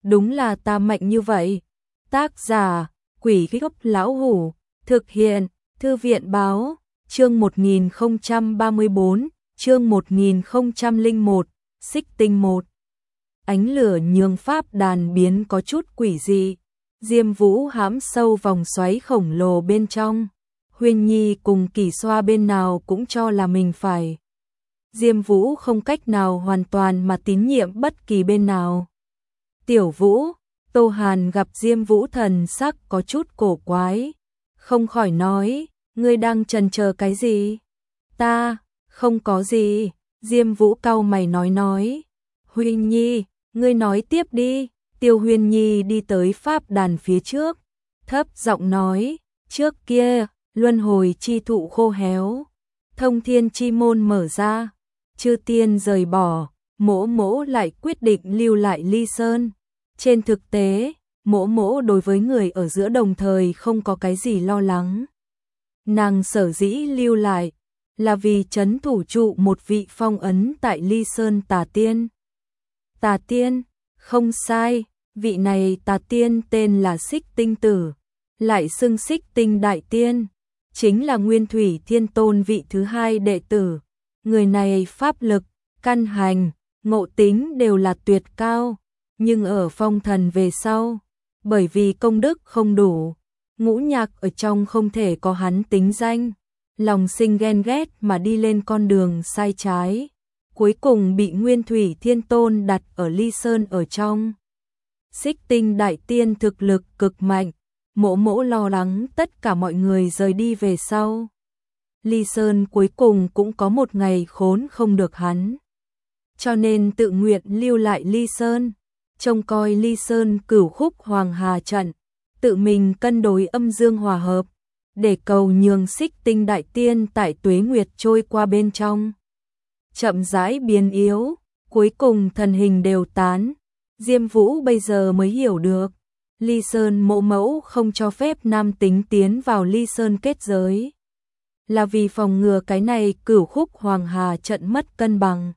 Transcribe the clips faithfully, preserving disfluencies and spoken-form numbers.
đúng là ta mạnh như vậy. Tác giả, Quỷ Gốc Lão Hủ, thực hiện, Thư viện Báo, chương một nghìn không trăm ba mươi bốn, chương một nghìn không trăm lẻ một, Xích Tinh một. Ánh lửa nhường pháp đàn biến có chút quỷ dị, Diêm Vũ hãm sâu vòng xoáy khổng lồ bên trong. Huyên Nhi cùng Kỳ Xoa bên nào cũng cho là mình phải. Diêm Vũ không cách nào hoàn toàn mà tín nhiệm bất kỳ bên nào. Tiểu Vũ, Tô Hàn gặp Diêm Vũ thần sắc có chút cổ quái, không khỏi nói, ngươi đang chần chờ cái gì? Ta, không có gì, Diêm Vũ cau mày nói nói. Huyên Nhi, ngươi nói tiếp đi. Tiêu Huyên Nhi đi tới pháp đàn phía trước, thấp giọng nói, trước kia, luân hồi chi thụ khô héo, thông thiên chi môn mở ra, chư tiên rời bỏ, Mỗ Mỗ lại quyết định lưu lại Ly Sơn. Trên thực tế, Mỗ Mỗ đối với người ở giữa đồng thời không có cái gì lo lắng. Nàng sở dĩ lưu lại, là vì trấn thủ trụ một vị phong ấn tại Ly Sơn Tà Tiên. Tà Tiên, không sai, vị này Tà Tiên tên là Xích Tinh Tử, lại xưng Xích Tinh Đại Tiên, chính là Nguyên Thủy Thiên Tôn vị thứ hai đệ tử. Người này pháp lực, căn hành, ngộ tính đều là tuyệt cao, nhưng ở phong thần về sau, bởi vì công đức không đủ, ngũ nhạc ở trong không thể có hắn tính danh, lòng sinh ghen ghét mà đi lên con đường sai trái, cuối cùng bị Nguyên Thủy Thiên Tôn đặt ở Ly Sơn ở trong. Xích Tinh Đại Tiên thực lực cực mạnh, Mỗ Mỗ lo lắng tất cả mọi người rời đi về sau, Ly Sơn cuối cùng cũng có một ngày khốn không được hắn. Cho nên tự nguyện lưu lại Ly Sơn, trông coi Ly Sơn cửu khúc hoàng hà trận, tự mình cân đối âm dương hòa hợp, để cầu nhường Xích Tinh Đại Tiên tại tuế nguyệt trôi qua bên trong. Chậm rãi biến yếu, cuối cùng thần hình đều tán. Diêm Vũ bây giờ mới hiểu được, Ly Sơn Mộ Mẫu không cho phép nam tính tiến vào Ly Sơn kết giới, là vì phòng ngừa cái này cửu khúc hoàng hà trận mất cân bằng.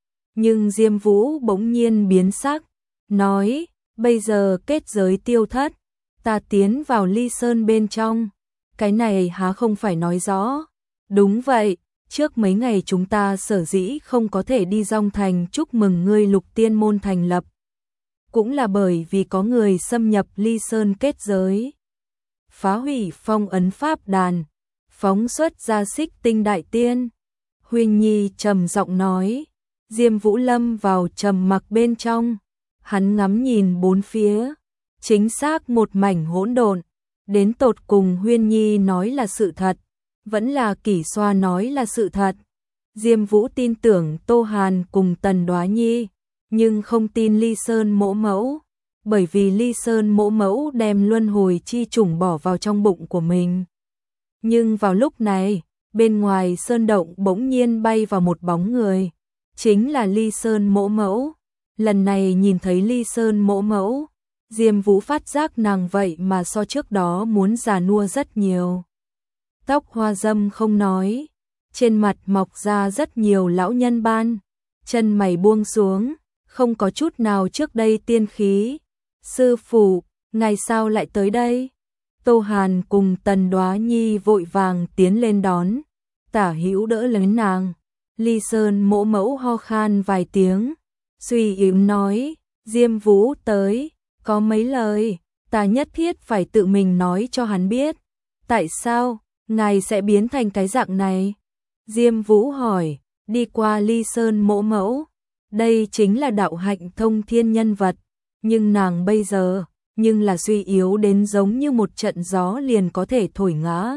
Nhưng Diêm Vũ bỗng nhiên biến sắc, nói, bây giờ kết giới tiêu thất, ta tiến vào Ly Sơn bên trong, cái này há không phải nói rõ. Đúng vậy, trước mấy ngày chúng ta sở dĩ không có thể đi Dong Thành chúc mừng ngươi Lục Tiên môn thành lập, cũng là bởi vì có người xâm nhập Ly Sơn kết giới, phá hủy phong ấn pháp đàn, phóng xuất ra Xích Tinh Đại Tiên. Huyên Nhi trầm giọng nói. Diêm Vũ lâm vào trầm mặc bên trong, hắn ngắm nhìn bốn phía, chính xác một mảnh hỗn độn, đến tột cùng Huyên Nhi nói là sự thật, vẫn là Kỷ Xoa nói là sự thật. Diêm Vũ tin tưởng Tô Hàn cùng Tần Đoá Nhi, nhưng không tin Ly Sơn Mỗ Mẫu, bởi vì Ly Sơn Mỗ Mẫu đem luân hồi chi trùng bỏ vào trong bụng của mình. Nhưng vào lúc này, bên ngoài sơn động bỗng nhiên bay vào một bóng người, chính là Ly Sơn Mỗ Mẫu. Lần này nhìn thấy Ly Sơn Mỗ Mẫu, Diêm Vũ phát giác nàng vậy mà so trước đó muốn già nua rất nhiều. Tóc hoa râm không nói, trên mặt mọc ra rất nhiều lão nhân ban, chân mày buông xuống, không có chút nào trước đây tiên khí. Sư phụ, ngài sao lại tới đây? Tô Hàn cùng Tần Đoá Nhi vội vàng tiến lên đón, tả hữu đỡ lấy nàng. Ly Sơn Mỗ Mẫu ho khan vài tiếng, suy yếu nói, Diêm Vũ tới, có mấy lời, ta nhất thiết phải tự mình nói cho hắn biết. Tại sao, ngài sẽ biến thành cái dạng này? Diêm Vũ hỏi, đi qua Ly Sơn Mỗ Mẫu, đây chính là đạo hạnh thông thiên nhân vật, nhưng nàng bây giờ, nhưng là suy yếu đến giống như một trận gió liền có thể thổi ngã.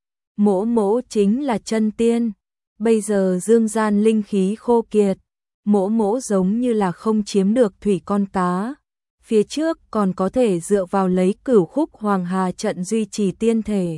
Mỗ Mỗ chính là chân tiên. Bây giờ dương gian linh khí khô kiệt, Mỗ Mỗ giống như là không chiếm được thủy con cá, phía trước còn có thể dựa vào lấy cửu khúc hoàng hà trận duy trì tiên thể.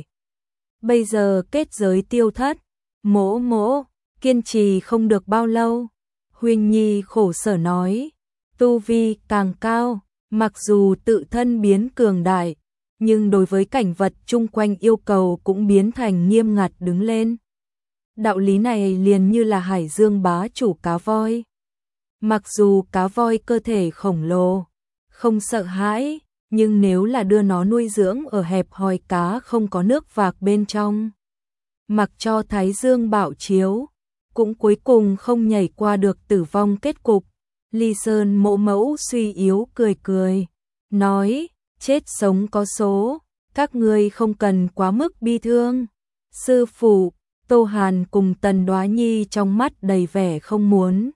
Bây giờ kết giới tiêu thất, Mỗ Mỗ kiên trì không được bao lâu. Huyên Nhi khổ sở nói, tu vi càng cao, mặc dù tự thân biến cường đại, nhưng đối với cảnh vật chung quanh yêu cầu cũng biến thành nghiêm ngặt đứng lên. Đạo lý này liền như là hải dương bá chủ cá voi. Mặc dù cá voi cơ thể khổng lồ, không sợ hãi, nhưng nếu là đưa nó nuôi dưỡng ở hẹp hòi cá không có nước vạc bên trong, mặc cho thái dương bạo chiếu, cũng cuối cùng không nhảy qua được tử vong kết cục. Ly Sơn Mộ Mẫu suy yếu cười cười, nói, chết sống có số, các ngươi không cần quá mức bi thương. Sư phụ, Tô Hàn cùng Tần Đoá Nhi trong mắt đầy vẻ không muốn.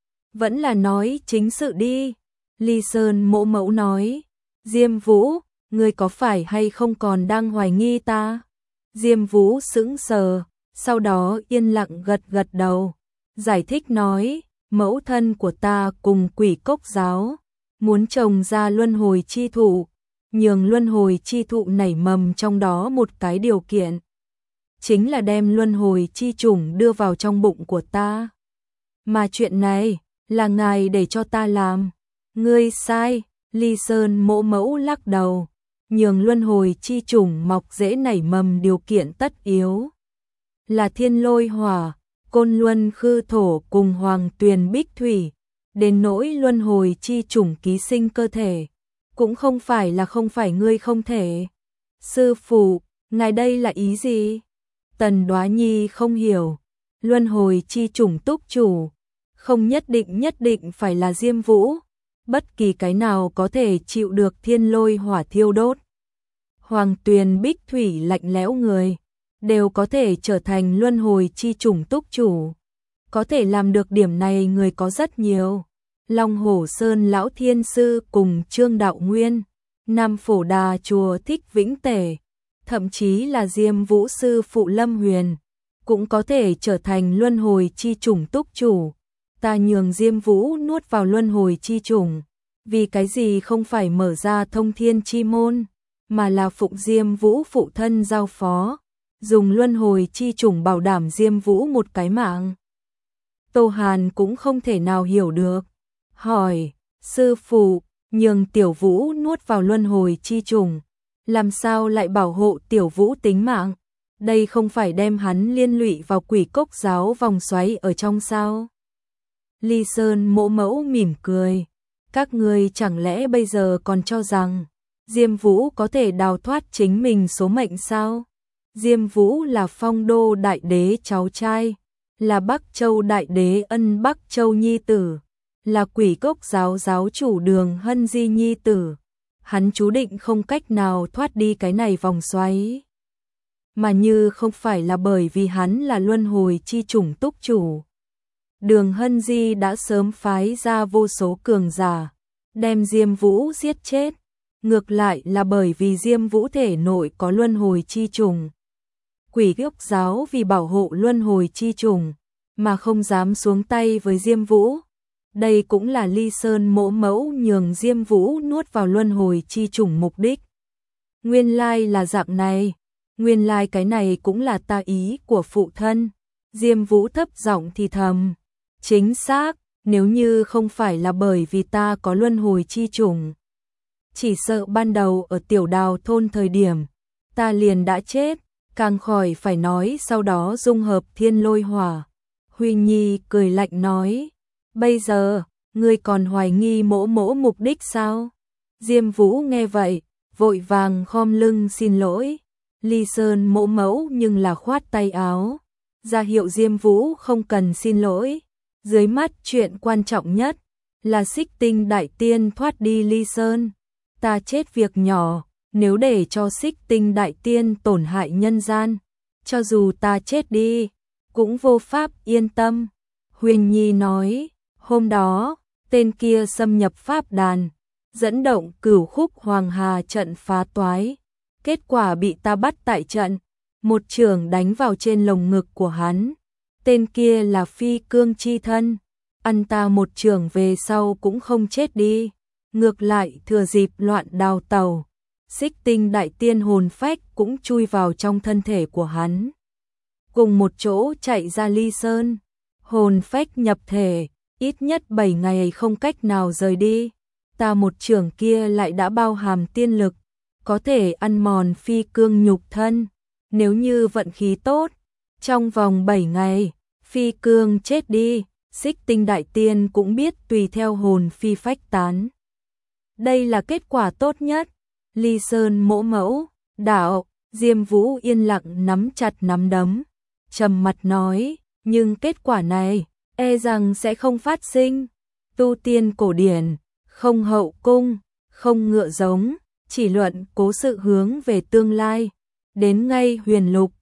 Vẫn là nói chính sự đi. Ly Sơn Mộ Mẫu nói, Diêm Vũ, ngươi có phải hay không còn đang hoài nghi ta? Diêm Vũ sững sờ, sau đó yên lặng gật gật đầu, giải thích nói, mẫu thân của ta cùng Quỷ Cốc giáo muốn trồng ra luân hồi chi thụ, nhường luân hồi chi thụ nảy mầm trong đó một cái điều kiện, chính là đem luân hồi chi chủng đưa vào trong bụng của ta. Mà chuyện này là ngài để cho ta làm. Ngươi sai. Ly Sơn Mộ Mẫu lắc đầu, nhường luân hồi chi chủng mọc dễ nảy mầm điều kiện tất yếu là thiên lôi hỏa, côn luân khư thổ cùng hoàng tuyền bích thủy, đến nỗi luân hồi chi chủng ký sinh cơ thể, cũng không phải là không phải ngươi không thể. Sư phụ, ngài đây là ý gì? Tần Đoá Nhi không hiểu, luân hồi chi chủng túc chủ, không nhất định nhất định phải là Diêm Vũ, bất kỳ cái nào có thể chịu được thiên lôi hỏa thiêu đốt. Hoàng tuyền bích thủy lạnh lẽo người, đều có thể trở thành luân hồi chi chủng túc chủ. Có thể làm được điểm này người có rất nhiều. Long Hổ Sơn Lão Thiên Sư cùng Trương Đạo Nguyên, Nam Phổ Đà Chùa Thích Vĩnh Tể, thậm chí là Diêm Vũ Sư Phụ Lâm Huyền, cũng có thể trở thành luân hồi chi chủng túc chủ. Ta nhường Diêm Vũ nuốt vào luân hồi chi chủng, vì cái gì không phải mở ra thông thiên chi môn, mà là phụng Diêm Vũ phụ thân giao phó, dùng luân hồi chi chủng bảo đảm Diêm Vũ một cái mạng. Tô Hàn cũng không thể nào hiểu được, hỏi, sư phụ, nhường Tiểu Vũ nuốt vào luân hồi chi chủng, làm sao lại bảo hộ Tiểu Vũ tính mạng? Đây không phải đem hắn liên lụy vào Quỷ Cốc giáo vòng xoáy ở trong sao? Ly Sơn Mộ Mẫu mỉm cười, các ngươi chẳng lẽ bây giờ còn cho rằng Diêm Vũ có thể đào thoát chính mình số mệnh sao? Diêm Vũ là Phong Đô Đại Đế cháu trai, là Bắc Châu Đại Đế Ân Bắc Châu nhi tử, là Quỷ Cốc giáo giáo chủ Đường Hân Di nhi tử. Hắn chú định không cách nào thoát đi cái này vòng xoáy. Mà như không phải là bởi vì hắn là luân hồi chi chủng túc chủ, Đường Hân Di đã sớm phái ra vô số cường giả, đem Diêm Vũ giết chết. Ngược lại là bởi vì Diêm Vũ thể nội có luân hồi chi trùng. Quỷ Cốc giáo vì bảo hộ luân hồi chi trùng, mà không dám xuống tay với Diêm Vũ. Đây cũng là Ly Sơn Mộ Mẫu nhường Diêm Vũ nuốt vào luân hồi chi trùng mục đích. Nguyên lai là dạng này, nguyên lai cái này cũng là ta ý của phụ thân. Diêm Vũ thấp giọng thì thầm, chính xác, nếu như không phải là bởi vì ta có luân hồi chi trùng, chỉ sợ ban đầu ở Tiểu Đào thôn thời điểm, ta liền đã chết, càng khỏi phải nói sau đó dung hợp thiên lôi hỏa. Huy Nhi cười lạnh nói, bây giờ, ngươi còn hoài nghi Mỗ Mỗ mục đích sao? Diêm Vũ nghe vậy, vội vàng khom lưng xin lỗi. Ly Sơn Mộ Mẫu nhưng là khoát tay áo, ra hiệu Diêm Vũ không cần xin lỗi. Dưới mắt chuyện quan trọng nhất là Xích Tinh Đại Tiên thoát đi Ly Sơn. Ta chết việc nhỏ, nếu để cho Xích Tinh Đại Tiên tổn hại nhân gian, cho dù ta chết đi, cũng vô pháp yên tâm. Huyền Nhi nói, hôm đó, tên kia xâm nhập pháp đàn, dẫn động Cửu Khúc Hoàng Hà trận phá toái. Kết quả bị ta bắt tại trận, một chưởng đánh vào trên lồng ngực của hắn. Tên kia là phi cương chi thân, ăn ta một chưởng về sau cũng không chết đi, ngược lại thừa dịp loạn đào tàu. Xích Tinh Đại Tiên hồn phách cũng chui vào trong thân thể của hắn, cùng một chỗ chạy ra Ly Sơn. Hồn phách nhập thể, ít nhất bảy ngày không cách nào rời đi. Ta một chưởng kia lại đã bao hàm tiên lực, có thể ăn mòn phi cương nhục thân. Nếu như vận khí tốt, trong vòng bảy ngày, phi cương chết đi, Xích Tinh Đại Tiên cũng biết tùy theo hồn phi phách tán. đây là kết quả tốt nhất. Ly Sơn mỗ mẫu, đạo, Diêm Vũ yên lặng nắm chặt nắm đấm, trầm mặt nói, nhưng kết quả này, e rằng sẽ không phát sinh. Tu tiên cổ điển, không hậu cung, không ngựa giống, chỉ luận cố sự hướng về tương lai. Đến ngay huyền lục,